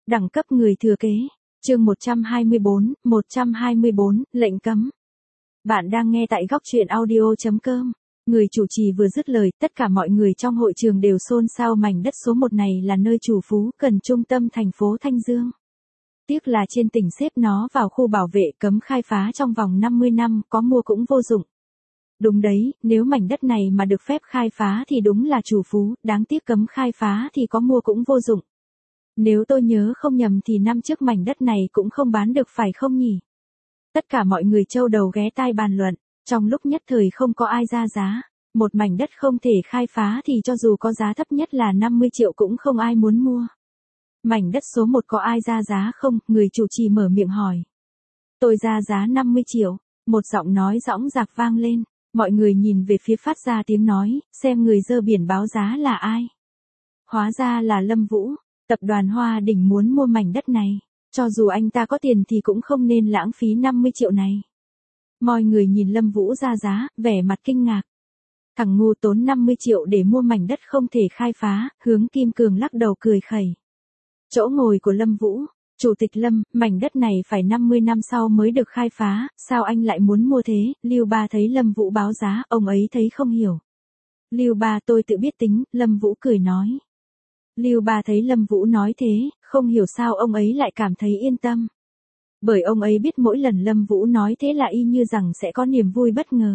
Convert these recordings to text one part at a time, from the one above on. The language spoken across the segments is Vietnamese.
Đẳng cấp người thừa kế. Chương 124, lệnh cấm. Bạn đang nghe tại góc truyện audio.com. Người chủ trì vừa dứt lời, tất cả mọi người trong hội trường đều xôn xao. Mảnh đất số 1 này là nơi chủ phú, gần trung tâm thành phố Thanh Dương. Tiếc là trên tỉnh xếp nó vào khu bảo vệ cấm khai phá trong vòng 50 năm, có mua cũng vô dụng. Đúng đấy, nếu mảnh đất này mà được phép khai phá thì đúng là chủ phú, đáng tiếc cấm khai phá thì có mua cũng vô dụng. Nếu tôi nhớ không nhầm thì năm trước mảnh đất này cũng không bán được phải không nhỉ? Tất cả mọi người châu đầu ghé tai bàn luận, trong lúc nhất thời không có ai ra giá. Một mảnh đất không thể khai phá thì cho dù có giá thấp nhất là 50 triệu cũng không ai muốn mua. Mảnh đất số 1 có ai ra giá không? Người chủ trì mở miệng hỏi. Tôi ra giá 50 triệu, một giọng nói dõng dạc vang lên. Mọi người nhìn về phía phát ra tiếng nói, xem người dơ biển báo giá là ai. Hóa ra là Lâm Vũ. Tập đoàn Hoa Đình muốn mua mảnh đất này, cho dù anh ta có tiền thì cũng không nên lãng phí 50 triệu này. Mọi người nhìn Lâm Vũ ra giá, vẻ mặt kinh ngạc. Thằng ngu tốn 50 triệu để mua mảnh đất không thể khai phá, Hướng Kim Cường lắc đầu cười khẩy. Chỗ ngồi của Lâm Vũ, Chủ tịch Lâm, mảnh đất này phải 50 năm sau mới được khai phá, sao anh lại muốn mua thế? Lưu Ba thấy Lâm Vũ báo giá, ông ấy thấy không hiểu. Lưu Ba tôi tự biết tính, Lâm Vũ cười nói. Lưu Ba thấy Lâm Vũ nói thế, không hiểu sao ông ấy lại cảm thấy yên tâm. Bởi ông ấy biết mỗi lần Lâm Vũ nói thế là y như rằng sẽ có niềm vui bất ngờ.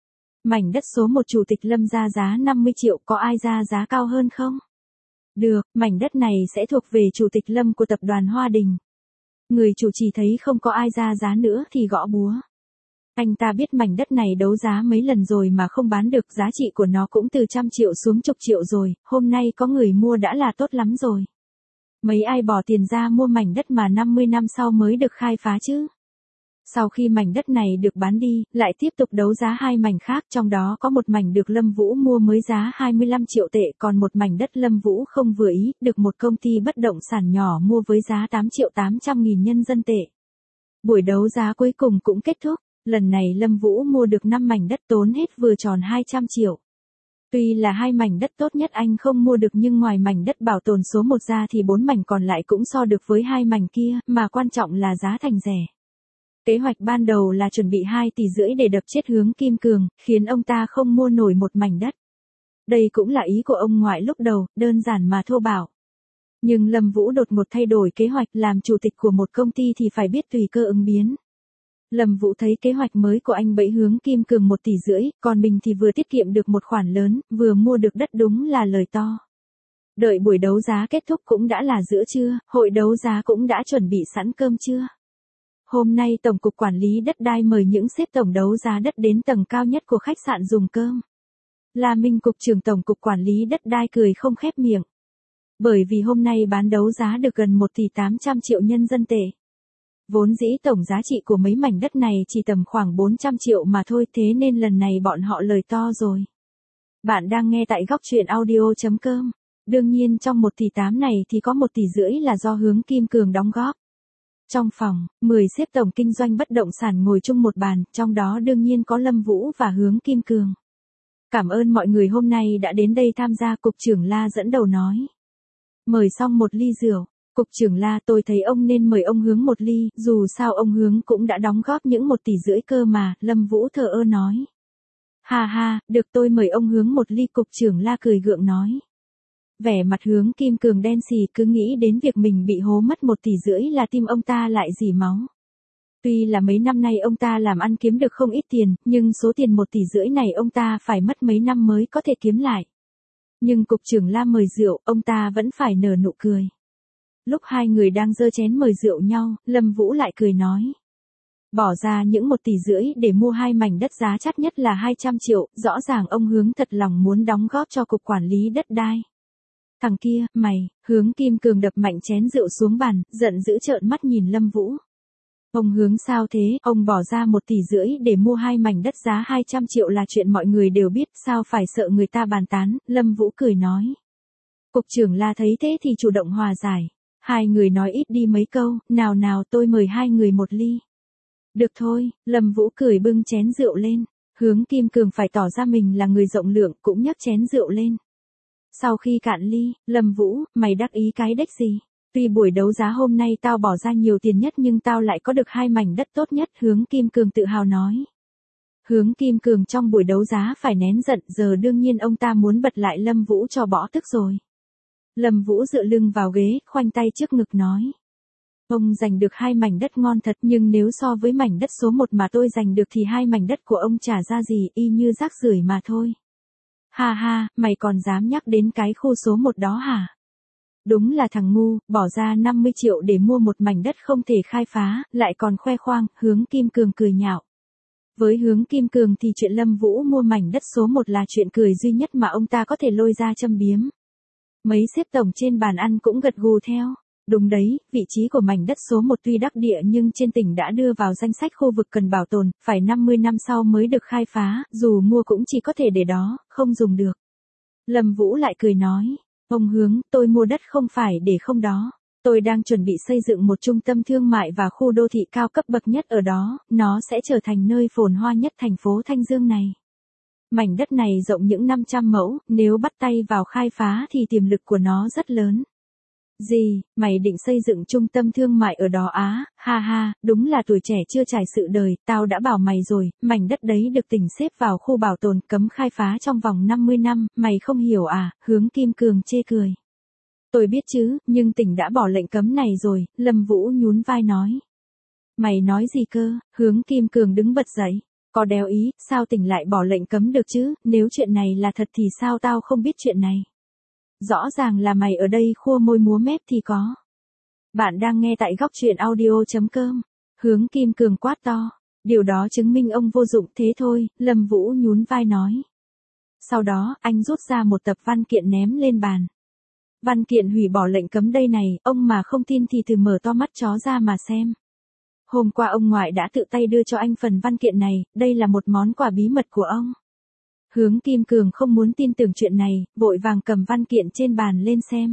Mảnh đất số 1 Chủ tịch Lâm ra giá 50 triệu, có ai ra giá cao hơn không? Được, mảnh đất này sẽ thuộc về Chủ tịch Lâm của tập đoàn Hoa Đình. Người chủ trì thấy không có ai ra giá nữa thì gõ búa. Anh ta biết mảnh đất này đấu giá mấy lần rồi mà không bán được, giá trị của nó cũng từ trăm triệu xuống chục triệu rồi, hôm nay có người mua đã là tốt lắm rồi. Mấy ai bỏ tiền ra mua mảnh đất mà 50 năm sau mới được khai phá chứ? Sau khi mảnh đất này được bán đi, lại tiếp tục đấu giá hai mảnh khác, trong đó có một mảnh được Lâm Vũ mua mới giá 25 triệu tệ, còn một mảnh đất Lâm Vũ không vừa ý, được một công ty bất động sản nhỏ mua với giá 8.800.000 nhân dân tệ. Buổi đấu giá cuối cùng cũng kết thúc, lần này Lâm Vũ mua được 5 mảnh đất tốn hết vừa tròn 200 triệu. Tuy là hai mảnh đất tốt nhất anh không mua được nhưng ngoài mảnh đất bảo tồn số 1 ra thì 4 mảnh còn lại cũng so được với hai mảnh kia, mà quan trọng là giá thành rẻ. Kế hoạch ban đầu là chuẩn bị 2,5 tỷ để đập chết Hướng Kim Cường, khiến ông ta không mua nổi một mảnh đất. Đây cũng là ý của ông ngoại lúc đầu, đơn giản mà thô bạo. Nhưng Lâm Vũ đột ngột thay đổi kế hoạch, làm chủ tịch của một công ty thì phải biết tùy cơ ứng biến. Lâm Vũ thấy kế hoạch mới của anh bẫy Hướng Kim Cường 1,5 tỷ, còn mình thì vừa tiết kiệm được một khoản lớn, vừa mua được đất, đúng là lời to. Đợi buổi đấu giá kết thúc cũng đã là giữa trưa, hội đấu giá cũng đã chuẩn bị sẵn cơm trưa. Hôm nay Tổng cục Quản lý Đất đai mời những sếp tổng đấu giá đất đến tầng cao nhất của khách sạn dùng cơm. La Minh Cục trưởng Tổng cục Quản lý Đất đai cười không khép miệng. Bởi vì hôm nay bán đấu giá được gần 1,8 tỷ nhân dân tệ. Vốn dĩ tổng giá trị của mấy mảnh đất này chỉ tầm khoảng 400 triệu mà thôi, thế nên lần này bọn họ lời to rồi. Bạn đang nghe tại góc truyện audio.com. Đương nhiên trong 1,8 tỷ này thì có 1,5 tỷ là do Hướng Kim Cường đóng góp. Trong phòng, 10 sếp tổng kinh doanh bất động sản ngồi chung một bàn, trong đó đương nhiên có Lâm Vũ và Hướng Kim Cường. Cảm ơn mọi người hôm nay đã đến đây tham gia, Cục trưởng La dẫn đầu nói. Mời xong một ly rượu. Cục trưởng La, tôi thấy ông nên mời ông Hướng một ly, dù sao ông Hướng cũng đã đóng góp những 1,5 tỷ cơ mà, Lâm Vũ thờ ơ nói. Ha ha, được, tôi mời ông Hướng một ly, Cục trưởng La cười gượng nói. Vẻ mặt Hướng Kim Cường đen xì, cứ nghĩ đến việc mình bị hố mất 1,5 tỷ là tim ông ta lại rỉ máu. Tuy là mấy năm nay ông ta làm ăn kiếm được không ít tiền, nhưng số tiền 1,5 tỷ này ông ta phải mất mấy năm mới có thể kiếm lại. Nhưng Cục trưởng La mời rượu, ông ta vẫn phải nở nụ cười. Lúc hai người đang giơ chén mời rượu nhau, Lâm Vũ lại cười nói. Bỏ ra những 1,5 tỷ để mua hai mảnh đất giá chát nhất là 200 triệu, rõ ràng ông Hướng thật lòng muốn đóng góp cho Cục Quản lý Đất đai. Thằng kia, mày, Hướng Kim Cường đập mạnh chén rượu xuống bàn, giận dữ trợn mắt nhìn Lâm Vũ. Ông Hướng sao thế, ông bỏ ra 1,5 tỷ để mua hai mảnh đất giá 200 triệu là chuyện mọi người đều biết, sao phải sợ người ta bàn tán, Lâm Vũ cười nói. Cục trưởng La thấy thế thì chủ động hòa giải. Hai người nói ít đi mấy câu, nào nào tôi mời hai người một ly. Được thôi, Lâm Vũ cười bưng chén rượu lên. Hướng Kim Cường phải tỏ ra mình là người rộng lượng, cũng nhấc chén rượu lên. Sau khi cạn ly, Lâm Vũ, mày đắc ý cái đếch gì? Tuy buổi đấu giá hôm nay tao bỏ ra nhiều tiền nhất nhưng tao lại có được 2 mảnh đất tốt nhất, Hướng Kim Cường tự hào nói. Hướng Kim Cường trong buổi đấu giá phải nén giận, giờ đương nhiên ông ta muốn bật lại Lâm Vũ cho bỏ tức rồi. Lâm Vũ dựa lưng vào ghế, khoanh tay trước ngực nói. Ông giành được 2 mảnh đất ngon thật, nhưng nếu so với mảnh đất số 1 mà tôi giành được thì 2 mảnh đất của ông chả ra gì, y như rác rưởi mà thôi. Ha ha, mày còn dám nhắc đến cái khu số 1 đó hả? Đúng là thằng ngu, bỏ ra 50 triệu để mua một mảnh đất không thể khai phá, lại còn khoe khoang, Hướng Kim Cường cười nhạo. Với Hướng Kim Cường thì chuyện Lâm Vũ mua mảnh đất số 1 là chuyện cười duy nhất mà ông ta có thể lôi ra châm biếm. Mấy sếp tổng trên bàn ăn cũng gật gù theo. Đúng đấy, vị trí của mảnh đất số 1 tuy đắc địa nhưng trên tỉnh đã đưa vào danh sách khu vực cần bảo tồn, phải 50 năm sau mới được khai phá, dù mua cũng chỉ có thể để đó, không dùng được. Lâm Vũ lại cười nói, ông Hướng, tôi mua đất không phải để không đó. Tôi đang chuẩn bị xây dựng một trung tâm thương mại và khu đô thị cao cấp bậc nhất ở đó, nó sẽ trở thành nơi phồn hoa nhất thành phố Thanh Dương này. Mảnh đất này rộng những 500 mẫu, nếu bắt tay vào khai phá thì tiềm lực của nó rất lớn. Gì, mày định xây dựng trung tâm thương mại ở đó á? Ha ha, đúng là tuổi trẻ chưa trải sự đời, tao đã bảo mày rồi, mảnh đất đấy được tỉnh xếp vào khu bảo tồn cấm khai phá trong vòng 50 năm, mày không hiểu à? Hướng Kim Cường chê cười. Tôi biết chứ, nhưng tỉnh đã bỏ lệnh cấm này rồi, Lâm Vũ nhún vai nói. Mày nói gì cơ? Hướng Kim Cường đứng bật dậy. Có đéo ý, sao tỉnh lại bỏ lệnh cấm được chứ, nếu chuyện này là thật thì sao tao không biết chuyện này? Rõ ràng là mày ở đây khua môi múa mép thì có. Bạn đang nghe tại góc truyện audio.com. Hướng Kim Cường quát to. Điều đó chứng minh ông vô dụng thế thôi, Lâm Vũ nhún vai nói. Sau đó, anh rút ra một tập văn kiện ném lên bàn. Văn kiện hủy bỏ lệnh cấm đây này, ông mà không tin thì thử mở to mắt chó ra mà xem. Hôm qua ông ngoại đã tự tay đưa cho anh phần văn kiện này, đây là một món quà bí mật của ông. Hướng Kim Cường không muốn tin tưởng chuyện này, vội vàng cầm văn kiện trên bàn lên xem.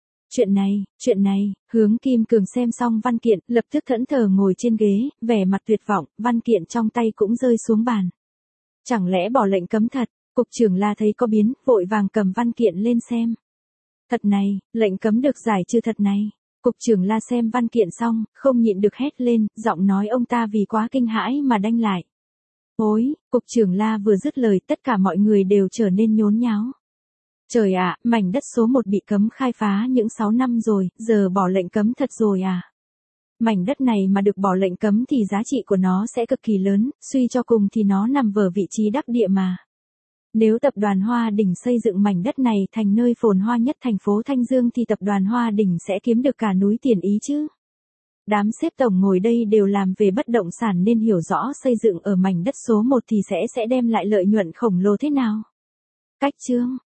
Chuyện này, Hướng Kim Cường xem xong văn kiện, lập tức thẫn thờ ngồi trên ghế, vẻ mặt tuyệt vọng, văn kiện trong tay cũng rơi xuống bàn. Chẳng lẽ bỏ lệnh cấm thật? Cục trưởng La thấy có biến, vội vàng cầm văn kiện lên xem. Thật này, lệnh cấm được giải trừ thật này. Cục trưởng La xem văn kiện xong, không nhịn được hét lên, giọng nói ông ta vì quá kinh hãi mà đanh lại. Ôi, Cục trưởng La vừa dứt lời tất cả mọi người đều trở nên nhốn nháo. Trời ạ, mảnh đất số 1 bị cấm khai phá những 6 năm rồi, giờ bỏ lệnh cấm thật rồi à? Mảnh đất này mà được bỏ lệnh cấm thì giá trị của nó sẽ cực kỳ lớn, suy cho cùng thì nó nằm ở vị trí đắc địa mà. Nếu tập đoàn Hoa Đình xây dựng mảnh đất này thành nơi phồn hoa nhất thành phố Thanh Dương thì tập đoàn Hoa Đình sẽ kiếm được cả núi tiền ý chứ. Đám sếp tổng ngồi đây đều làm về bất động sản nên hiểu rõ xây dựng ở mảnh đất số 1 thì sẽ đem lại lợi nhuận khổng lồ thế nào. Cách chương